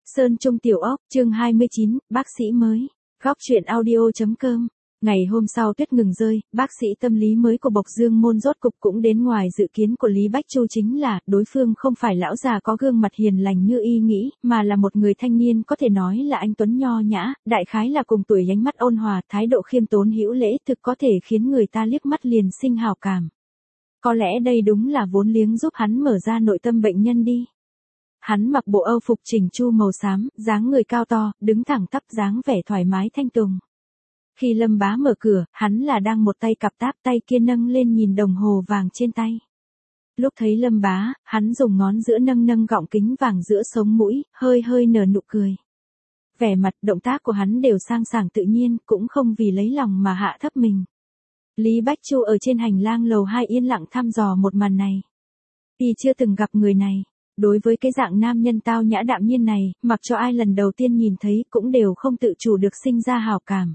Sơn Trung Tiểu Ốc, chương 29, bác sĩ mới. Góc truyện audio.com. Ngày hôm sau tuyết ngừng rơi, bác sĩ tâm lý mới của Bộc Dương Môn rốt cục cũng đến. Ngoài dự kiến của Lý Bách Chu chính là, đối phương không phải lão già có gương mặt hiền lành như y nghĩ, mà là một người thanh niên có thể nói là anh tuấn nho nhã, đại khái là cùng tuổi, ánh mắt ôn hòa, thái độ khiêm tốn hữu lễ, thực có thể khiến người ta liếc mắt liền sinh hảo cảm. Có lẽ đây đúng là vốn liếng giúp hắn mở ra nội tâm bệnh nhân đi. Hắn mặc bộ âu phục chỉnh chu màu xám, dáng người cao to, đứng thẳng tắp, dáng vẻ thoải mái thanh tùng. Khi Lâm Bá mở cửa, hắn là đang một tay cặp táp, tay kia nâng lên nhìn đồng hồ vàng trên tay. Lúc thấy Lâm Bá, hắn dùng ngón giữa nâng gọng kính vàng giữa sống mũi, hơi nở nụ cười. Vẻ mặt, động tác của hắn đều sang sảng tự nhiên, cũng không vì lấy lòng mà hạ thấp mình. Lý Bách Chu ở trên hành lang lầu 2 yên lặng thăm dò một màn này. Y chưa từng gặp người này. Đối với cái dạng nam nhân tao nhã đạm nhiên này, mặc cho ai lần đầu tiên nhìn thấy cũng đều không tự chủ được sinh ra hảo cảm.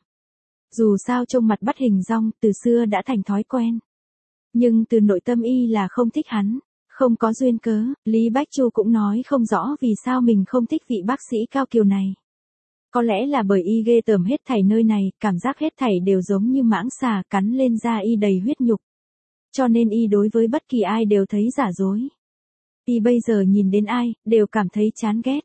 Dù sao trông mặt bắt hình dong, từ xưa đã thành thói quen. Nhưng từ nội tâm y là không thích hắn. Không có duyên cớ, Lý Bách Chu cũng nói không rõ vì sao mình không thích vị bác sĩ cao kiều này. Có lẽ là bởi y ghê tởm hết thảy nơi này, cảm giác hết thảy đều giống như mãng xà cắn lên da y đầy huyết nhục. Cho nên y đối với bất kỳ ai đều thấy giả dối. Y bây giờ nhìn đến ai, đều cảm thấy chán ghét.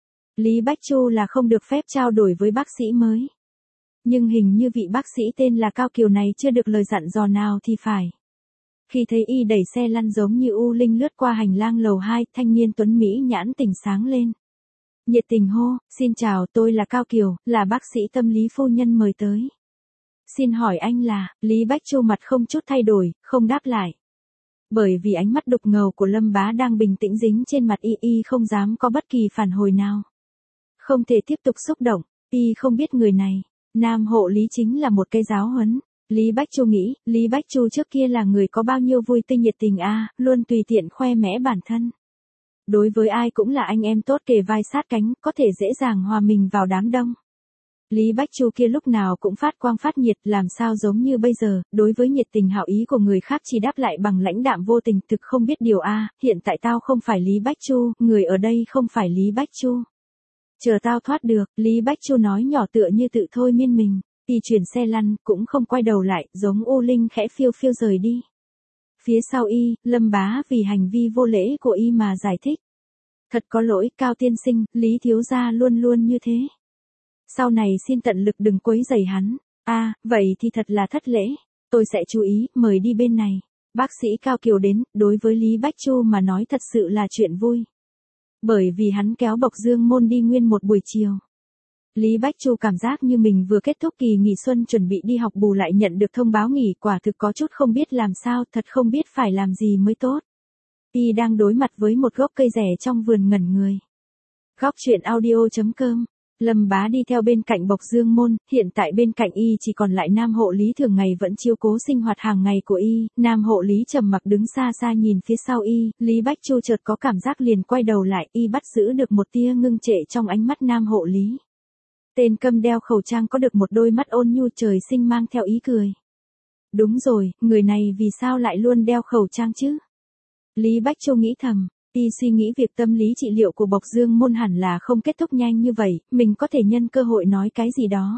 Lý Bách Chu là không được phép trao đổi với bác sĩ mới. Nhưng hình như vị bác sĩ tên là Cao Kiều này chưa được lời dặn dò nào thì phải. Khi thấy y đẩy xe lăn giống như u linh lướt qua hành lang lầu 2, thanh niên tuấn Mỹ nhãn tỉnh sáng lên. Nhiệt tình hô, xin chào, tôi là Cao Kiều, là bác sĩ tâm lý phu nhân mời tới. Xin hỏi anh là, Lý Bách Chu mặt không chút thay đổi, không đáp lại. Bởi vì ánh mắt đục ngầu của Lâm Bá đang bình tĩnh dính trên mặt y không dám có bất kỳ phản hồi nào. Không thể tiếp tục xúc động, y không biết người này, nam hộ Lý chính là một cái giáo huấn. Lý Bách Chu nghĩ, Lý Bách Chu trước kia là người có bao nhiêu vui tươi nhiệt tình luôn tùy tiện khoe mẽ bản thân. Đối với ai cũng là anh em tốt kề vai sát cánh, có thể dễ dàng hòa mình vào đám đông. Lý Bách Chu kia lúc nào cũng phát quang phát nhiệt, làm sao giống như bây giờ, đối với nhiệt tình hảo ý của người khác chỉ đáp lại bằng lãnh đạm vô tình, thực không biết điều hiện tại tao không phải Lý Bách Chu, người ở đây không phải Lý Bách Chu. Chờ tao thoát được, Lý Bách Chu nói nhỏ tựa như tự thôi miên mình, y chuyển xe lăn, cũng không quay đầu lại, giống u linh khẽ phiêu rời đi. Phía sau y, Lâm Bá vì hành vi vô lễ của y mà giải thích. Thật có lỗi, Cao tiên sinh, Lý thiếu gia luôn luôn như thế. Sau này xin tận lực đừng quấy rầy hắn. Vậy thì thật là thất lễ. Tôi sẽ chú ý, mời đi bên này. Bác sĩ Cao Kiều đến, đối với Lý Bách Chu mà nói thật sự là chuyện vui. Bởi vì hắn kéo Bộc Dương Môn đi nguyên một buổi chiều. Lý Bách Chu cảm giác như mình vừa kết thúc kỳ nghỉ xuân chuẩn bị đi học bù lại nhận được thông báo nghỉ, quả thực có chút không biết làm sao, thật không biết phải làm gì mới tốt. Y đang đối mặt với một gốc cây rẻ trong vườn ngẩn người. Góc truyện audio.com. Lâm Bá đi theo bên cạnh Bộc Dương Môn, hiện tại bên cạnh y chỉ còn lại nam hộ Lý thường ngày vẫn chiếu cố sinh hoạt hàng ngày của y, nam hộ Lý trầm mặc đứng xa xa nhìn phía sau y, Lý Bách Chu chợt có cảm giác liền quay đầu lại, y bắt giữ được một tia ngưng trệ trong ánh mắt nam hộ Lý. Tên câm đeo khẩu trang có được một đôi mắt ôn nhu trời sinh mang theo ý cười. Đúng rồi, người này vì sao lại luôn đeo khẩu trang chứ? Lý Bách Chu nghĩ thầm. Y suy nghĩ việc tâm lý trị liệu của Bộc Dương Môn hẳn là không kết thúc nhanh như vậy, mình có thể nhân cơ hội nói cái gì đó.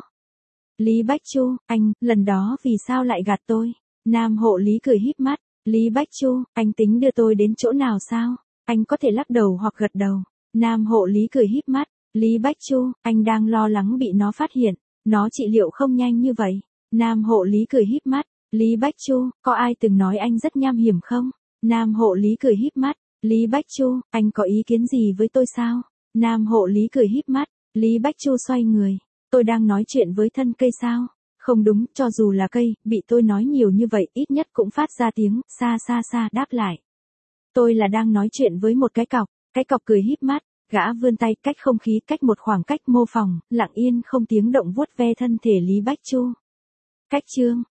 Lý Bách Chu, anh, lần đó vì sao lại gạt tôi? Nam hộ Lý cười híp mắt. Lý Bách Chu, anh tính đưa tôi đến chỗ nào sao? Anh có thể lắc đầu hoặc gật đầu. Nam hộ Lý cười híp mắt. Lý Bách Chu, anh đang lo lắng bị nó phát hiện. Nó trị liệu không nhanh như vậy. Nam hộ Lý cười híp mắt. Lý Bách Chu, có ai từng nói anh rất nham hiểm không? Nam hộ Lý cười híp mắt. Lý Bách Chu, anh có ý kiến gì với tôi sao? Nam hộ Lý cười híp mắt. Lý Bách Chu xoay người. Tôi đang nói chuyện với thân cây sao? Không đúng, cho dù là cây, bị tôi nói nhiều như vậy, ít nhất cũng phát ra tiếng, xa đáp lại. Tôi là đang nói chuyện với một cái cọc cười híp mắt, gã vươn tay cách không khí, cách một khoảng cách mô phỏng, lặng yên không tiếng động vuốt ve thân thể Lý Bách Chu. Cách chương.